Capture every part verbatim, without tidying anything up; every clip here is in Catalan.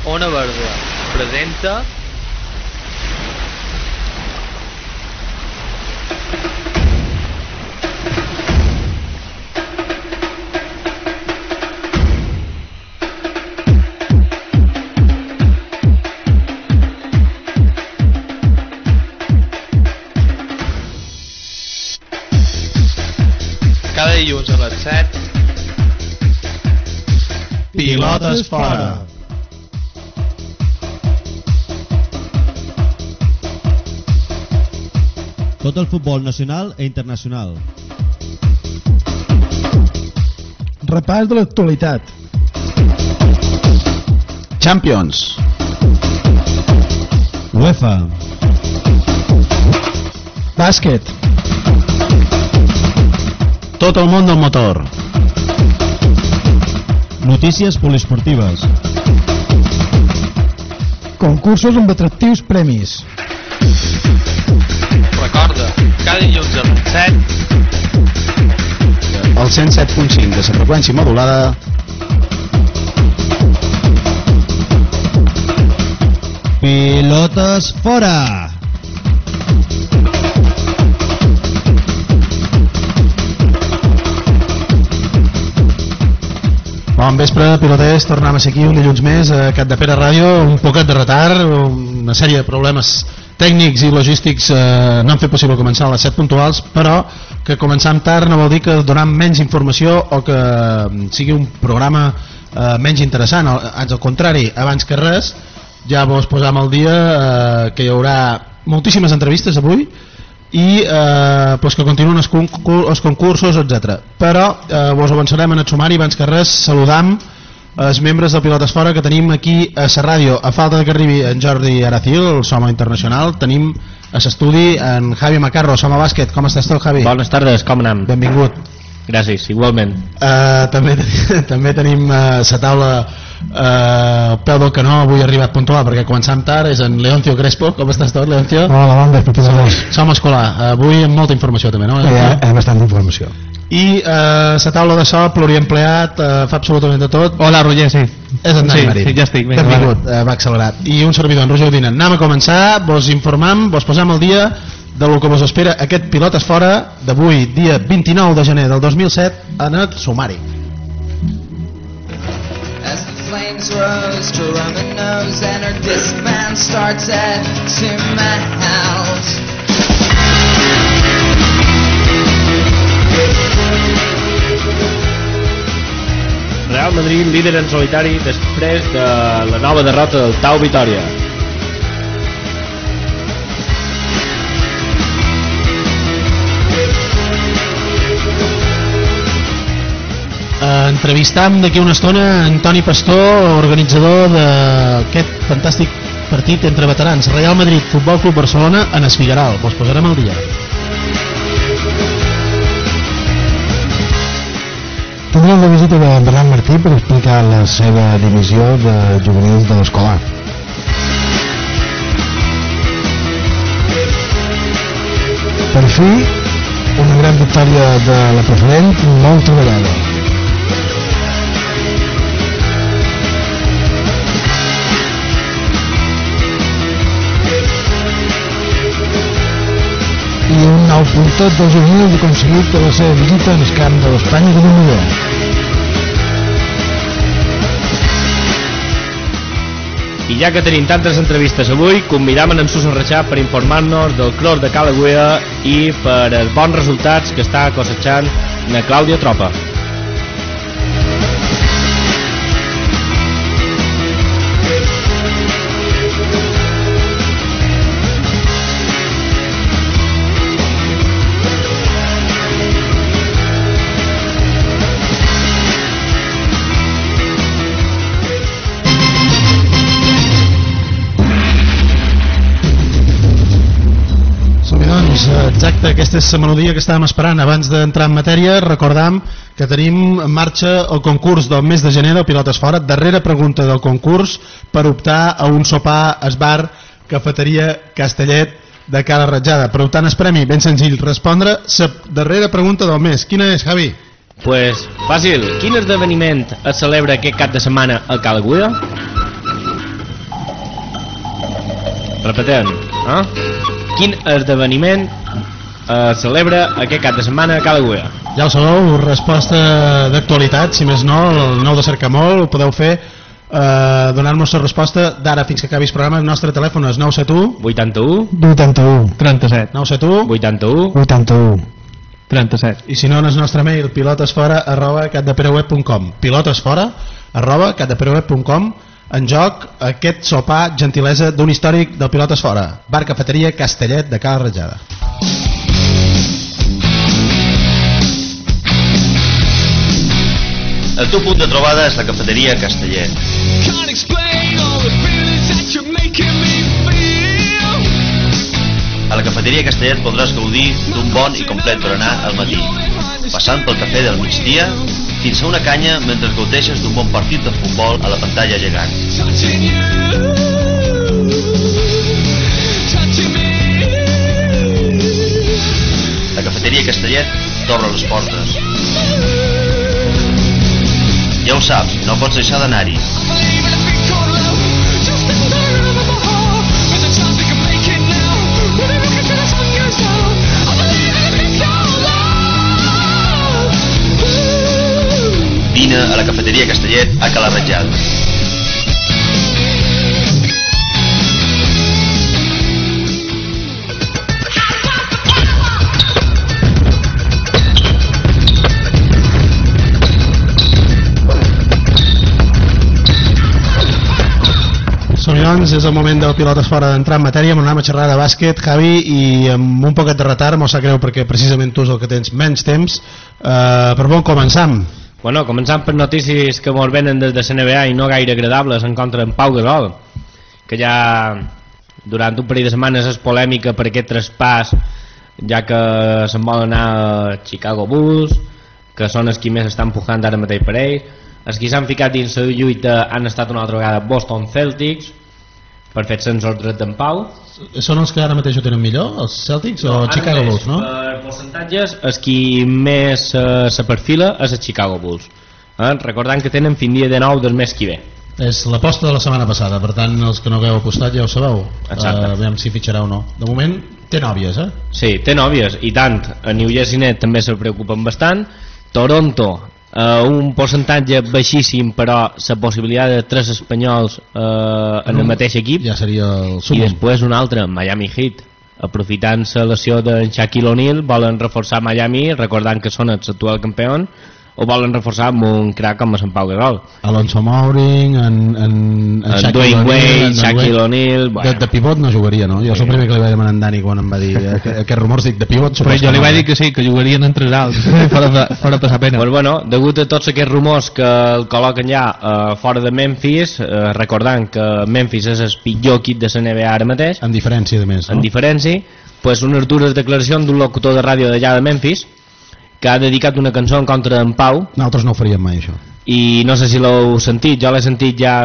Ona Verda presenta cada dilluns a les set Pilotes fora. Tot el futbol nacional e internacional. Repàs de l'actualitat. Champions. UEFA. Bàsquet. Tot el món del motor. Notícies poliesportives. Concursos amb atractius premis. Recorda, cada dilluns a les set El cent set punt cinc de la freqüència modulada. Pilotes fora. Bon vespre, piloters, tornem a ser aquí un dilluns més a Capdepera Ràdio, un poquet de retard, una sèrie de problemes tècnics i logístics eh, no han fet possible començar a les set puntuals, però que començar tard no vol dir que donem menys informació o que sigui un programa eh, menys interessant, ans al contrari, abans que res, ja vos posam al dia eh, que hi haurà moltíssimes entrevistes avui i eh, pues que continuen els, concurs, els concursos, etcètera. Però eh, vos avançarem en el sumari. Abans que res, saludam els membres del Pilotes Fora que tenim aquí a la ràdio. A falta de que arribi en Jordi Aracil, el Soma Internacional, tenim a l'estudi en Javi Macarro, Soma Bàsquet. Com estàs tu, Javi? Bones tardes, com anem? Benvingut. Gràcies, igualment. Uh, també, també tenim uh, la taula uh, al peu del canó, avui ha arribat puntual perquè començam tard, és en Leoncio Crespo. Com estàs tot, Leoncio? Hola, bon vespre, piloters. Som escolar, uh, avui amb molta informació també, no? Hi ha, hi ha bastant informació. I la uh, taula de so pluriempleat, uh, fa absolutament de tot. Hola, Roger, sí. És en Dani sí, Marín. Sí, ja estic. Benvingut, uh, va accelerat. I un servidor, en Roger Udina. Anem a començar, vos informam, vos posam al dia del que vos espera aquest Pilotes Fora d'avui, dia vint-i-nou de gener del dos mil set, en el sumari. As the flames rose to Roman nose and her discman starts at two miles. Real Madrid líder en solitari després de la nova derrota del Tau Vitòria. Uh, entrevistam d'aquí una estona en Toni Pastor, organitzador d'aquest fantàstic partit entre veterans, Real Madrid Futbol Club Barcelona en es Figueral. Vos posarem al dia. Tindrem la visita de Bernat Martí per explicar la seva divisió de juvenils de l'escola. Per fi, una gran victòria de la preferent, molt treballada. I un nou puntet dels juvenils ha aconseguit la seva visita en el camp de l'Espanya de Montmeló. I ja que tenim tantes entrevistes avui, convidam en Suso Reixà per informar-nos del cros de Calagüea i per els bons resultats que està cosechant la Clàudia Tropa. Exacte, aquesta és la melodia que estàvem esperant. Abans d'entrar en matèria, recordam que tenim en marxa el concurs del mes de gener del Pilotes Fora. Darrera pregunta del concurs per optar a un sopar a bar Cafeteria Castellet de Cala Ratjada. Per optar el premi, ben senzill, respondre la darrera pregunta del mes. Quina és, Javi? Pues, fàcil. Quin esdeveniment es celebra aquest cap de setmana a Calagüea? Repetem, eh? Quin esdeveniment eh, celebra aquest cap de setmana a Cala Güell? Ja ho sabeu, resposta d'actualitat, si més no, el nou de Cercamol, ho podeu fer, eh, donar-nos la resposta d'ara fins que acabis el programa. El nostre telèfon és nou set u vuitanta-u vuitanta-u trenta-set nou set u vuitanta-u vuitanta-u trenta-set. i si no, en el nostre mail pilotesfora arroba catdepereweb punt com pilotesfora arroba catdepereweb punt com. En joc aquest sopar gentilesa d'un històric del Pilotesfora, bar cafeteria Castellet de Cala Ratjada. El teu punt de trobada és la cafeteria Castellet. A la cafeteria Castellet podràs gaudir d'un bon i complet berenar al matí, passant pel cafè del migdia fins a una canya mentre gaudeixes d'un bon partit de futbol a la pantalla gegant. La cafeteria Castellet t'obre les portes. Ja ho saps, no pots deixar d'anar-hi. Vine a la cafeteria Castellet a Cala Ratjada. Som-hi, doncs, és el moment del Pilotesfora d'entrar en matèria. M'anem a xerrar de bàsquet, Javi, i amb un poquet de retard, m'ho sap greu perquè precisament tu és el que tens menys temps, eh, però bon, començam. Bueno, començant per notícies que mos venen des de la N B A i no gaire agradables en contra d'en Pau Gasol, que ja durant un parell de setmanes és polèmica per aquest traspàs, ja que se'n vol anar a Chicago Bulls, que són els qui més estan empujant ara mateix per ells. Els qui s'han ficat dins la lluita han estat una altra vegada Boston Celtics, per fer sense ordre d'en Pau. Són els que ara mateix ho tenen millor, els Celtics, no, o Chicago Bulls, no? Per percentatges, els qui més eh, se perfila és el Chicago Bulls. Eh? Recordant que tenen fin dia de nou del mes que ve. És l'aposta de la setmana passada, per tant, els que no hagueu apostat ja ho sabeu. Exacte. Uh, veiem si fitxarà o no. De moment, té nòvies, eh? Sí, té nòvies, i tant. A New Jersey Net també se'l preocupen bastant. Toronto, Uh, un percentatge baixíssim, però la possibilitat de tres espanyols uh, en el mateix equip, ja seria el i després un altre, Miami Heat, aprofitant la lesió d'en Shaquille O'Neal, volen reforçar Miami, recordant que són els actual campions, o volen reforçar amb un crack com a Sant Pau Gasol. Alonso Mourning, en, en, en, en Dwayne Wade, Shaquille O'Neal. Bueno. De, de pivot no jugaria, no? Jo sí. És el primer que li vaig demanar a en Dani quan em va dir aquests rumors, dic de pivot. Però jo li vaig dir que sí, que jugarien entre alts, fora, fora passar pena. Pues bueno, degut a tots aquests rumors que el col·loquen ja uh, fora de Memphis, uh, recordant que Memphis és el pitjor equip de la N B A ara mateix, en diferència de més, no? En diferència, pues unes dures declaracions d'un locutor de ràdio d'allà de Memphis que ha dedicat una cançó en contra d'en Pau. Nosaltres no ho faríem mai, això. I no sé si l'heu sentit, jo l'he sentit ja,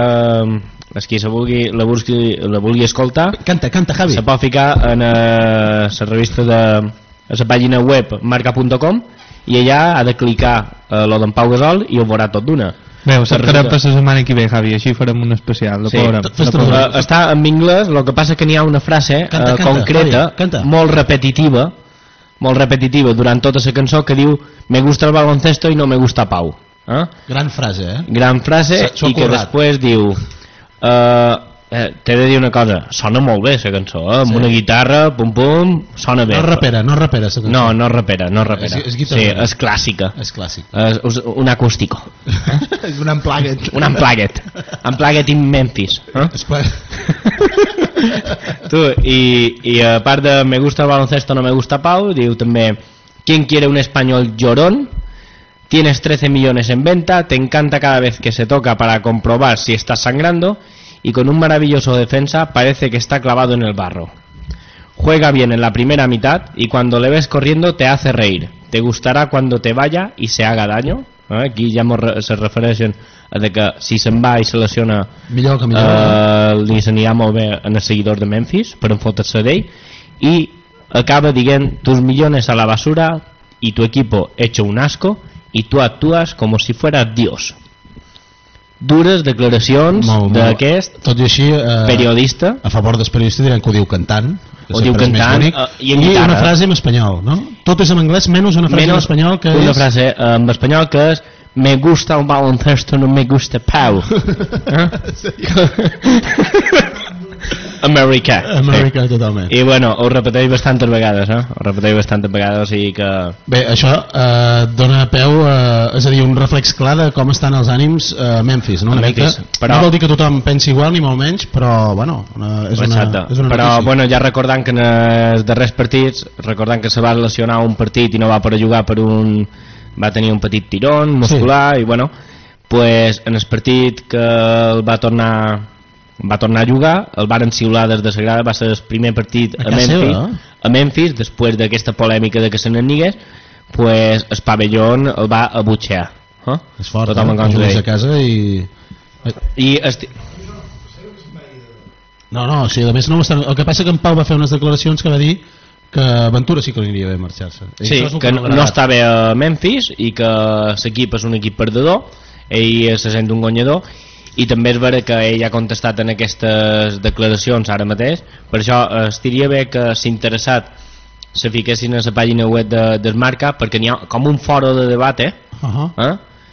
és qui la vulgui, la vulgui, la vulgui escoltar. Canta, canta, Javi. Se pot ficar en la revista de a la pàgina web marca punt com i allà ha de clicar a lo d'en Pau Gasol i ho veurà tot d'una. Bé, ho cercarem per la setmana que ve, Javi, així farem un especial. Sí, uh, està en anglès, el que passa que n'hi ha una frase canta, uh, canta, concreta, Javi, canta. molt repetitiva, molt repetitiva durant tota la cançó, que diu me gusta el baloncesto i no me gusta Pau. Eh? Gran frase, eh? Gran frase, i que després diu uh, eh, t'he de dir una cosa, sona molt bé la cançó, eh? Amb sí. Una guitarra, pum pum, sona bé. No rapera, no rapera la cançó. No, no rapera, no rapera. És, és sí, és clàssica. És clàssic. És, és un acústico. És un unplugged. Un unplugged. Unplugged in Memphis. Eh? Tu, y, y a part de me gusta el baloncesto, no me gusta Pau, diu també ¿quién quiere un español llorón? Tienes trece millones en venta, te encanta cada vez que se toca para comprobar si estás sangrando y con un maravilloso defensa parece que está clavado en el barro. Juega bien en la primera mitad y cuando le ves corriendo te hace reír. Te gustará cuando te vaya y se haga daño. Eh? Aquí ja re se refereixen a de que si se'n va i se lesiona millor que millor, eh, li s'anirà molt bé en el seguidor de Memphis per enfotar-se d'ell, i acaba dient tus millones a la basura y tu equipo hecho un asco y tú actúas como si fueras Dios. dures declaracions Molt, molt. d'aquest Tot i així, eh, periodista. a favor del periodista diran que ho diu cantant, que Ho diu sempre és més cantant, bonic, eh, i en i guitarra. una frase en espanyol, no? Tot és en anglès, menys una frase Menos en espanyol que una és... frase eh, en espanyol que és me gusta el baloncesto, no me gusta Pau. Eh? Americà. Amèrica, totalment. I bueno, ho repeteix bastantes vegades, eh? Ho repeteix bastantes vegades, o sigui que... Bé, això eh, dona peu, eh, és a dir, un reflex clar de com estan els ànims a Memphis, no? Una Memphis, mica, però- no vol dir que tothom pensi igual, ni molt menys, però, bueno, una, és, una, Exacte. és una Però notícia. bueno, ja recordant que en els darrers partits, recordant que se va lesionar un partit i no va poder jugar per un... va tenir un petit tirón muscular sí. I bueno, pues en el partit que el va tornar va tornar a jugar, el van xiular des de Sagrada, va ser el primer partit a, A casa Memphis, seva, eh? a Memphis, després d'aquesta polèmica de que se n'enigués, pues el pavellón el va abutxear. Eh? És fort, Tothom en eh? contra Jugues d'ell. a casa i... I esti... No, no, o sigui, a més no ho estan... El que passa que en Pau va fer unes declaracions que va dir que Ventura sí que li aniria bé marxar-se. I Sí, això és el que no, m'ha no agradat. està bé a Memphis i que l'equip és un equip perdedor, ell se sent un guanyador, i també és vera que ell ha contestat en aquestes declaracions ara mateix. Per això eh, estaria bé que s'interessat se fiquessin a la pàgina web de, del Marca, perquè n'hi ha com un foro de debat, eh? Uh-huh. eh?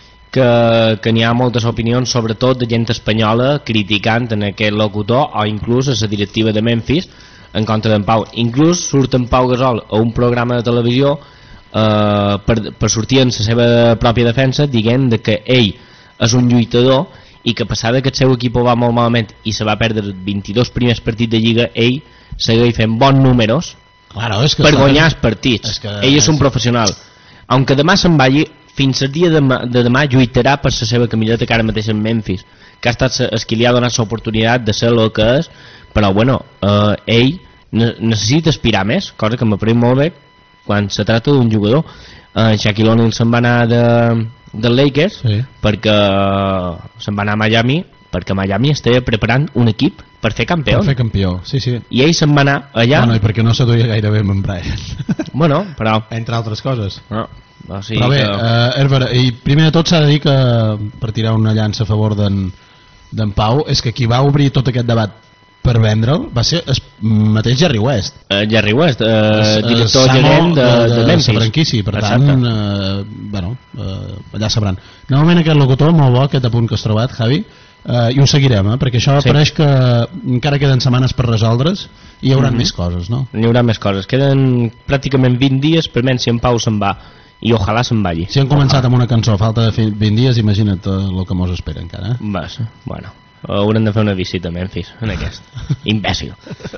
que, que n'hi ha moltes opinions, sobretot de gent espanyola criticant en aquest locutor o inclús a la directiva de Memphis en contra d'en Pau. Inclús surt en Pau Gasol a un programa de televisió eh, per, per sortir en la seva pròpia defensa dient de que ell és un lluitador i que passada que el seu equip va molt malament i se va perdre els vint-i-dos primers partits de Lliga, ell segueix fent bons números Claro, és que per està- guanyar els partits. és que Ell és un és- professional. Aunque demà se'n vagi, fins al dia de demà, de demà lluitarà per la seva camiseta que ara mateix en Memphis, que ha estat se- el que li ha donat l'oportunitat de ser el que és, però bueno, eh, ell ne necessita aspirar més, cosa que m'apareix molt bé quan se tracta d'un jugador. Eh, Shaquille O'Neal se'n va anar de, dels Lakers Sí. perquè se'n va anar a Miami, perquè Miami estava preparant un equip per fer campió, Per fer campió, sí, sí. i ell se'n va anar allà. Bueno, i perquè no se duia gaire bé amb en Brian. Bueno, però... Entre altres coses. No, o sigui Però bé, que... eh, Herbert, i primer de tot s'ha de dir que, per tirar una llança a favor d'en d'en Pau, és que qui va obrir tot aquest debat per vendre'l va ser el mateix Jerry West. Uh, Jerry West, uh, El- el director Samo gerent de, de, de Memphis. la franquícia, per Exacte. tant, eh, bueno, eh, allà sabran. Novament aquest locutor, molt bo, aquest apunt que has trobat, Javi, eh, i ho seguirem, eh, perquè això Sí. apareix que encara queden setmanes per resoldre's i hi haurà Mhm. més coses, no? N'hi haurà més coses. Queden pràcticament vint dies per menys si en Pau se'n va. I ojalà se'n vagi. Si han començat amb una cançó a falta de fi- vint dies, imagina't eh, el que mos espera encara. Eh? Vas, bueno, haurem de fer una visita a Memphis, en aquest. Imbècil.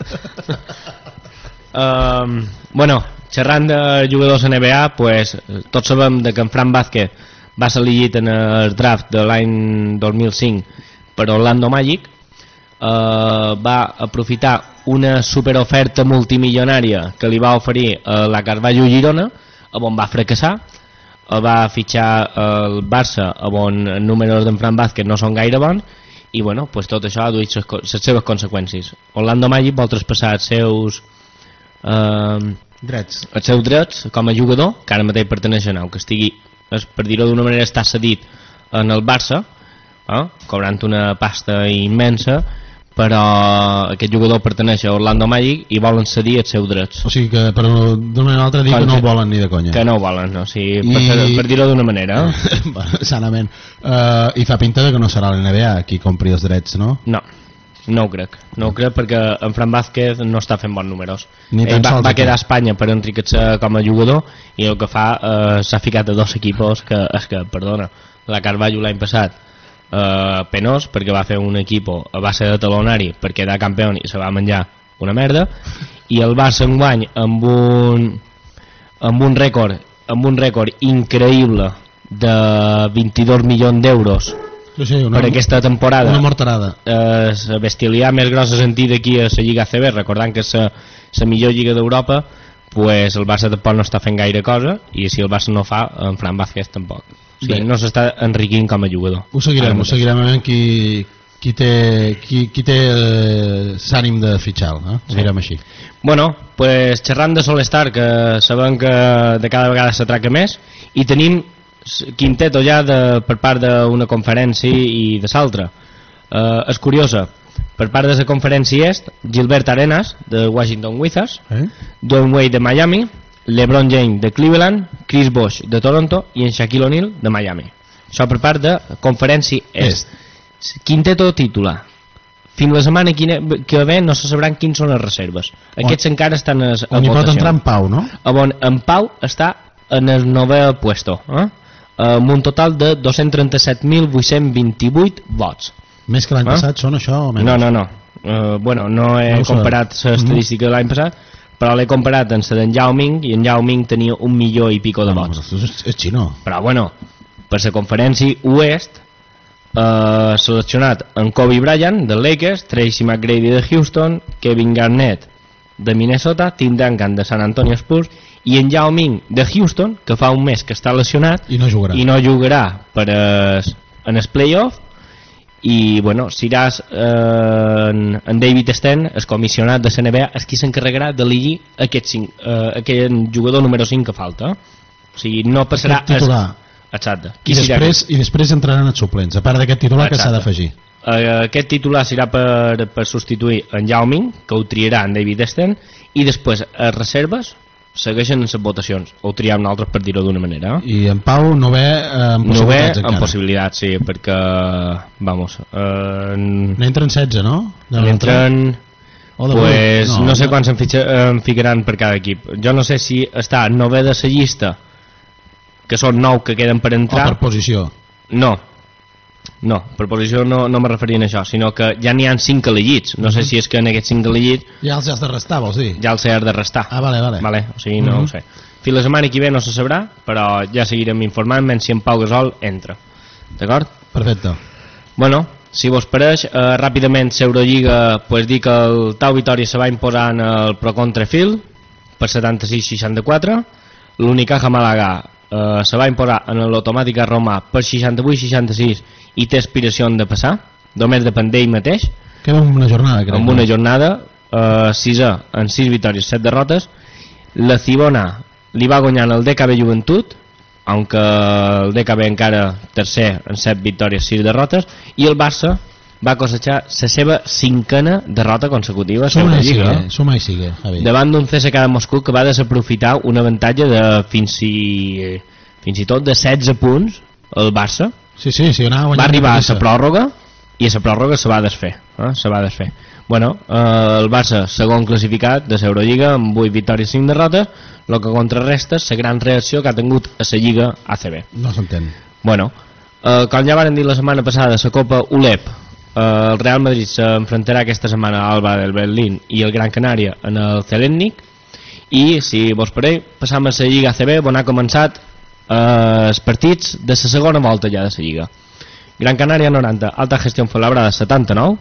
um, bueno, xerrant de jugadors N B A, pues, tots sabem de que en Fran Vázquez va ser elegit en el draft de l'any dos mil cinc per Orlando Magic. Uh, va aprofitar una superoferta multimilionària que li va oferir uh, la Carvalho Girona, on va fracassar. Uh, va fitxar el Barça, on els números d'en Fran Vázquez no són gaire bons, i bueno, pues tot això ha duit les seves conseqüències. Orlando Magic vol traspassar els seus uh, Drets. els seus drets com a jugador, que ara mateix perteneixen a, que estigui, es, per dir-ho d'una manera, està cedit en el Barça, eh, cobrant una pasta immensa, però aquest jugador perteneix a Orlando Magic i volen cedir els seus drets. O sigui que, per d'una manera o altra, dir que no ho volen ni de conya. Que no ho volen, o sigui, I- per, fer- per dir-ho d'una manera. Eh? Bueno, sanament. Uh, I fa pinta de que no serà l'N B A qui compri els drets, no? No, no ho crec. No ho crec perquè en Fran Vázquez no està fent bons números. Ni tan Ell va, sols va aquí. quedar a Espanya per enriquecer com a jugador i el que fa eh, s'ha ficat a dos equipos que, és que, perdona, la Carvalho l'any passat eh, penós perquè va fer un equip a base de talonari per quedar campió i se va menjar una merda, i el Barça enguany amb un amb un rècord amb un rècord increïble de vint-i-dos milions d'euros Sí, sí, una, per aquesta temporada, una morterada. eh, la bestialitat més grossa sentit aquí a la Lliga A C B, recordant que és la millor lliga d'Europa, pues el Barça tampoc no està fent gaire cosa, i si el Barça no fa, en Fran Vázquez tampoc. O sigui, Bé. no s'està enriquint com a jugador. Ho seguirem, Ara ho mateix. seguirem a veure qui, qui té, qui, qui té eh, s'ànim de fitxar, eh? Ho Sí. direm així. Bueno, pues xerrant de Solestar, que sabem que de cada vegada se traca més, i tenim quinteto ja de, per part d'una conferència i de l'altra. Uh, és curiosa, per part de la conferència est, Gilbert Arenas de Washington Wizards, eh? Dwayne Wade de Miami, LeBron James de Cleveland, Chris Bosh de Toronto i en Shaquille O'Neal de Miami. Això per part de conferència est. est. Quinteto titular. Fins la setmana que ve no se sabran quins són les reserves. Aquests on, encara estan a, a on hi pot entrar en Pau, no? On en Pau està en el novè puesto, eh? amb un total de dos-cents trenta-set mil vuit-cents vint-i-vuit vots. Més que l'any eh? passat són això o menys? No, no, no. Uh, bueno, no he no comparat l'estadística de l'any passat, però l'he comparat amb la d'en Yao Ming, i en Yao Ming tenia un milió i pico de no, vots. És, és xino. Però bueno, per la conferència oest, Uh, seleccionat en Kobe Bryant de Lakers, Tracy McGrady de Houston, Kevin Garnett de Minnesota, Tim Duncan de San Antonio Spurs i en Yao Ming de Houston, que fa un mes que està lesionat i no jugarà, i no jugarà per es, en el playoff. I bueno, seràs eh, en, en David Stern, el comissionat de la N B A, és qui s'encarregarà d'elegir aquest, eh, aquest jugador número cinc que falta. O sigui, no passarà titular. Exacte. I després, I després entraran els suplents, a part d'aquest titular. Exacte. Que s'ha d'afegir. Uh, aquest titular serà per, per substituir en Yao Ming, que ho triarà en David Stern, i després les reserves segueixen en les votacions, o triar un altre per dir-ho d'una manera. I en Pau no ve eh, amb possibilitats no ve amb possibilitats, sí, perquè vamos uh, n'entren setze, no? N'entren pues no, no sé quants en, fitxa, en ficaran per cada equip. Jo no sé si està novè de la llista, que són nou que queden per entrar, o per posició. No, no, per posició no, no me referien a això, sinó que ja n'hi ha cinc elegits. No sé si és que en aquests cinc elegits ja els has de restar, vols dir? Ja els has de restar. Ah, vale, vale, vale o sigui, no uh -huh. ho sé. Fins la setmana que ve no se sabrà, però ja seguirem informant-me si en Pau Gasol entra. D'acord? Perfecte. Bueno, si vos pareix, eh, ràpidament l'Eurolliga, pues dir que el Tau Vitòria se va imposar en el Pro Contrafield per setanta-sis seixanta-quatre, l'Unicaja Màlaga Uh, se va imposar en l'Automàtica Roma per seixanta-vuit seixanta-sis i té aspiració de passar, només depèn d'ell mateix. Queda una jornada, crec. Amb una jornada, uh, sisè en sis victòries, set derrotes. La Cibona li va guanyant el D K B Joventut, aunque el D K B encara tercer en set victòries, sis derrotes, i el Barça va cosechar la seva cinquena derrota consecutiva a la Lliga. Suma i sigue, Javi. Davant d'un C S K A de Moscou que va desaprofitar un avantatge de fins i, fins i tot de setze punts el Barça. Sí, sí, sí, anava va arribar a la pròrroga i a la pròrroga se va desfer. Eh? Se va desfer. Bueno, eh, el Barça segon classificat de l'Eurolliga amb vuit victòries i cinc derrotes, el que contrarresta la gran reacció que ha tingut a la Lliga A C B. No s'entén. Bueno, eh, com ja van dir la setmana passada, la Copa U L E P, Uh, el Real Madrid s'enfrontarà aquesta setmana a Alba del Berlín i el Gran Canària en el Celendnik, i si vos pareix passam a la Lliga A C B on ha començat uh, els partits de la segona volta ja de la Lliga. Gran Canària noranta, Alta Gestión Fuenlabrada setanta-nou,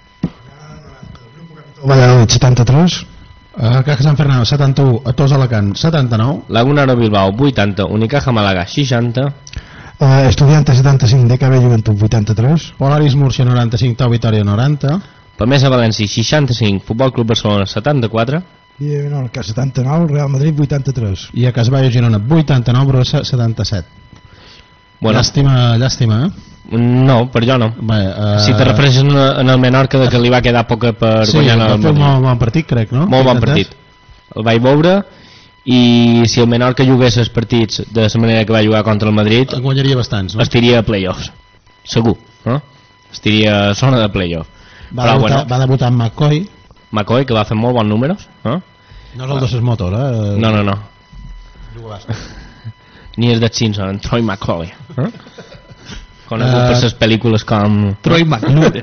Valladolid setanta-tres, uh, Caja Sant Fernando setanta-u, Atos Alacant setanta-nou, Laguna Aro Bilbao vuitanta, Unicaja Màlaga seixanta, Uh, Estudiantes setanta-cinc, D K B Joventut vuitanta-tres, Polaris Múrcia noranta-cinc, Tau Vitòria noranta, Pamesa València seixanta-cinc, Futbol Club Barcelona setanta-quatre, i Menorca setanta-nou, Real Madrid vuitanta-tres, i a Casballo Girona vuitanta-nou, Brossa setanta-set. Bueno. Llàstima, llàstima, eh? No, per jo no. Bé, uh... si te refereixes en el Menorca de que li va quedar poca per sí, guanyar el Madrid. Sí, va fer un bon partit, crec, no? Molt bon partit. El vaig veure, i si el Menorca jugués els partits de la manera que va jugar contra el Madrid, en guanyaria bastants, no? Estiria a playoffs, segur, no? Estiria a zona de playoff. Va, Però, debutar, bueno, va debutar amb McCoy McCoy, que va fer molt bons números, no? No és el de ses motos, eh? No, no, no. Juga bàsquet. Ni és de Simpson, en Troy McCauley, eh? Conegut uh, per les pel·lícules com Troy McClure.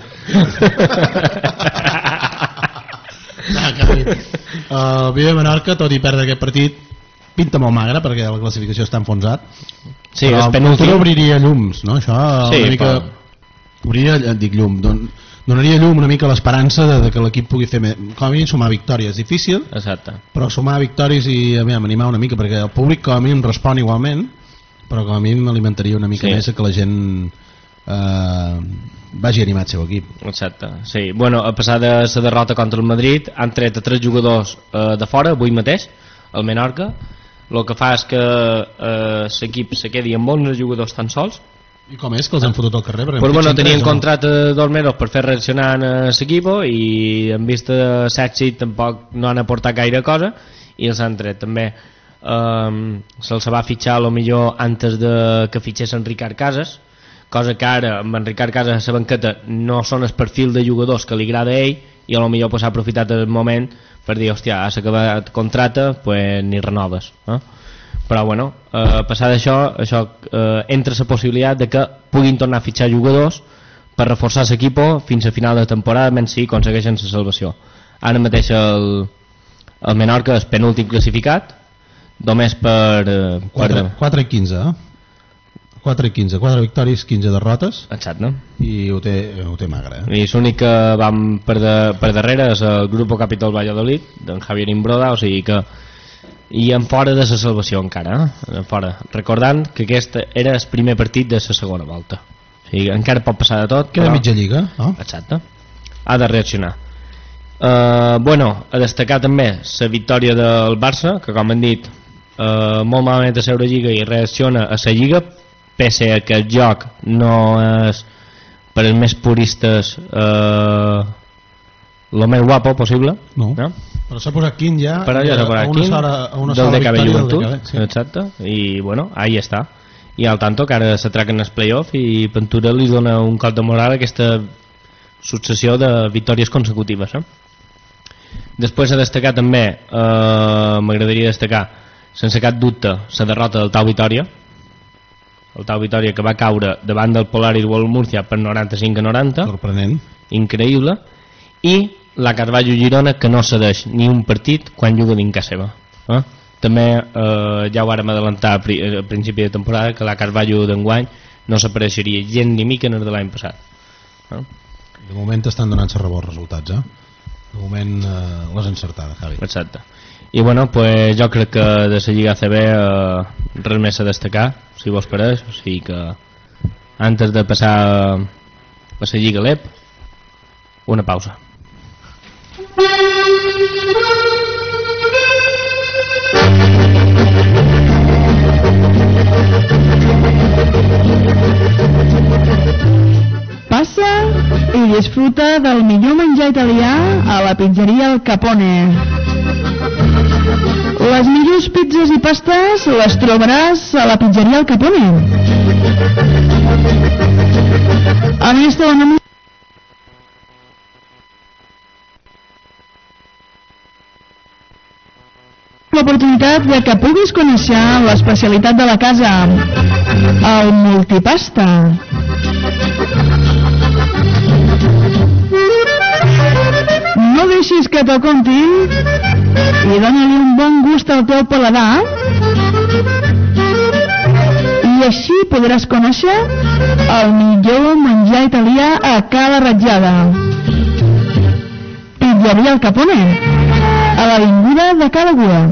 El Vive Menorca, tot i perdre aquest partit, pinta molt magre perquè la classificació està enfonsat. Sí, però el futur obriria llums, no? Això sí, una mica però... obriria, dic llum, don, donaria llum una mica l'esperança de, de que l'equip pugui fer més, com a mínim sumar victòries. Difícil, exacte, però sumar victòries i a mi animar una mica, perquè el públic com a mínim respon igualment, però com a mínim alimentaria una mica sí. més a que la gent eh, vagi animat el seu equip. Exacte, sí. Bueno, a passar de la derrota contra el Madrid han tret a tres jugadors eh, de fora avui mateix, el Menorca. el que fa és que eh, l'equip se quedi amb onze jugadors tan sols. I com és que els han fotut al carrer? Pues bueno, tenien contracte de dos mesos per fer reaccionar en l'equip i en vista de l'èxit tampoc no han aportat gaire cosa i els han tret també. Um, se'ls va fitxar a lo millor antes de que fitxessin Ricard Casas, cosa que ara amb en Ricard Casas a la banqueta no són el perfil de jugadors que li agrada a ell i a lo millor pues, s'ha aprofitat el moment per dir, hòstia, has acabat contracte, pues ni renoves, eh? Però bueno, eh, passat això, això eh, entra la possibilitat de que puguin tornar a fitxar jugadors per reforçar l'equip fins a final de temporada, menys si aconsegueixen la salvació. Ara mateix el, el Menorca és penúltim classificat, només per... Eh, quatre, per... quatre i quinze, eh? quatre i quinze, quatre victòries, quinze derrotes. Exacte. I ho té, ho té magre, eh? I l'únic que vam per, de, per darrere és el Grupo Capital Valladolid, d'en Javier Imbroda, o sigui que i en fora de la salvació encara, eh? En fora. Recordant que aquest era el primer partit de la segona volta. O sigui, encara pot passar de tot. Queda però... mitja lliga, no? Exacte. Ha de reaccionar. Uh, bueno, a destacar també la victòria del Barça, que com hem dit, uh, molt malament a l'Eurolliga i reacciona a la Lliga, pese a que el joc no és per als més puristes eh, el més guapo possible, no, no? Però s'ha posat quint ja, però ja s'ha posat a una quint sola, a una del sola D K B victòria Joventut, del D K B, sí. exacte, i bueno, ahí està, i al tanto que ara s'atraquen els play-off i Ventura li dona un cop de moral a aquesta successió de victòries consecutives, eh? Després a destacar també, eh, m'agradaria destacar sense cap dubte la derrota del Tau Vitòria, el Tau Vitòria que va caure davant del Polaris World Murcia per noranta-cinc a noranta, sorprenent, increïble, i la Carballo Girona que no cedeix ni un partit quan juga dins casa seva, eh? També eh, ja ho vàrem adelantar a, pri a principi de temporada que la Carballo d'enguany no s'apareixeria gent ni mica en el de l'any passat, eh? De moment estan donant-se rebors resultats, eh? De moment eh, les encertades, Javi. Exacte. I bueno, pues jo crec que de la Lliga A C B eh, res més a destacar, si vos pareix, o sigui que antes de passar a la Lliga L E P, una pausa. Passa i disfruta del millor menjar italià a la pizzeria El Capone. Les millors pizzas i pastes les trobaràs a la pizzeria El Capone. A més, te donem l'oportunitat de que puguis conèixer l'especialitat de la casa, el multipasta. No deixis que t'ho contin i dona-li un bon gust al teu paladar i així podràs conèixer el millor menjar italià a cada ratllada. Pizzeria El Capone, a l'avinguda de Calagua.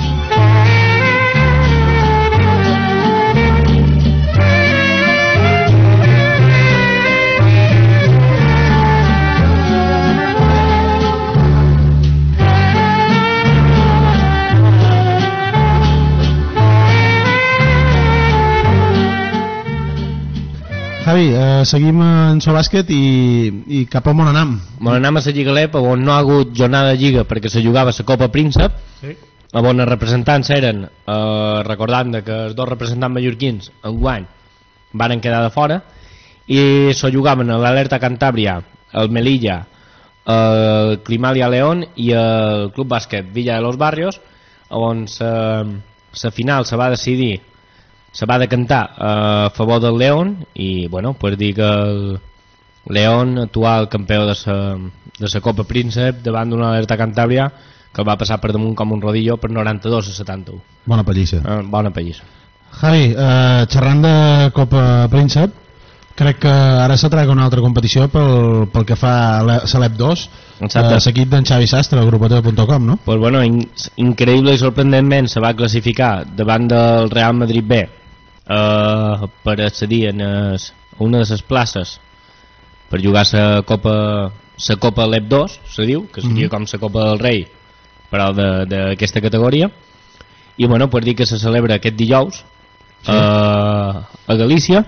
Javi, eh, seguim en so bàsquet i, i cap a on anam? On anam a la Lliga L E P, on no ha hagut jornada de Lliga perquè se jugava la Copa Príncep, sí. On els representants eren, eh, recordant que els dos representants mallorquins enguany varen quedar de fora, i se jugaven l'Alerta Cantàbria, el Melilla, el Climalia León i el Club Bàsquet Villa de los Barrios, on la final se va decidir, se va decantar a favor del León, i bueno, pues dir que el León, actual campió de la de la Copa Príncep, davant d'una Alerta Cantàbria que el va passar per damunt com un rodillo per noranta-dos a setanta-u. Bona pallissa. Eh, bona pallissa. Javi, eh, xerrant de Copa Príncep, crec que ara s'atraga una altra competició pel, pel que fa a la L E P dos, eh, seguit d'en Xavi Sastre, al grupeteo punt com, no? Pues bueno, in, increïble i sorprendentment se va classificar davant del Real Madrid B eh, per accedir en es, una de les places per jugar la Copa la Copa L E P dos, se diu, que seria mm -hmm. com la Copa del Rei, però d'aquesta categoria, i bueno, per dir que se celebra aquest dijous sí. a, a Galícia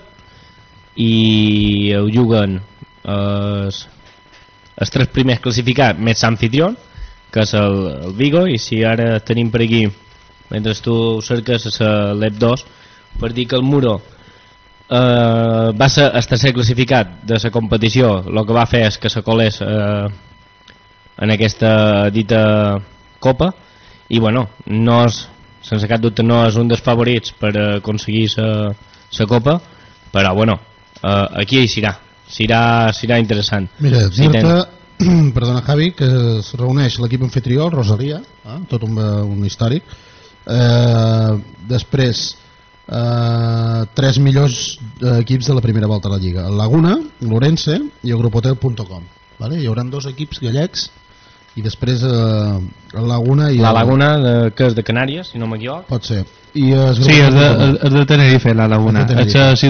i ho juguen els, els tres primers classificats més l'anfitrió, que és el, el Vigo, i si ara tenim per aquí mentre tu cerques l'E P dos, per dir que el Muro eh, va ser el tercer classificat de la competició. El que va fer és que se colés eh, en aquesta dita copa, i bueno, no és, sense cap dubte no és un dels favorits per aconseguir la copa, però bueno, eh, aquí hi serà serà, serà interessant. Mira, si dir-te, ten... perdona Javi, que es reuneix l'equip anfitrió, el Rosalia, eh, tot un, un històric, eh, després eh, tres millors equips de la primera volta de la Lliga, el Laguna, l'Orense i el Grupotel punt com, vale? Hi haurà dos equips gallecs i després eh, el Laguna i la el... Laguna, de, que és de Canàries, si no m'equivoc. Pot ser. I es sí, és de, és de Tenerife, la Laguna. És,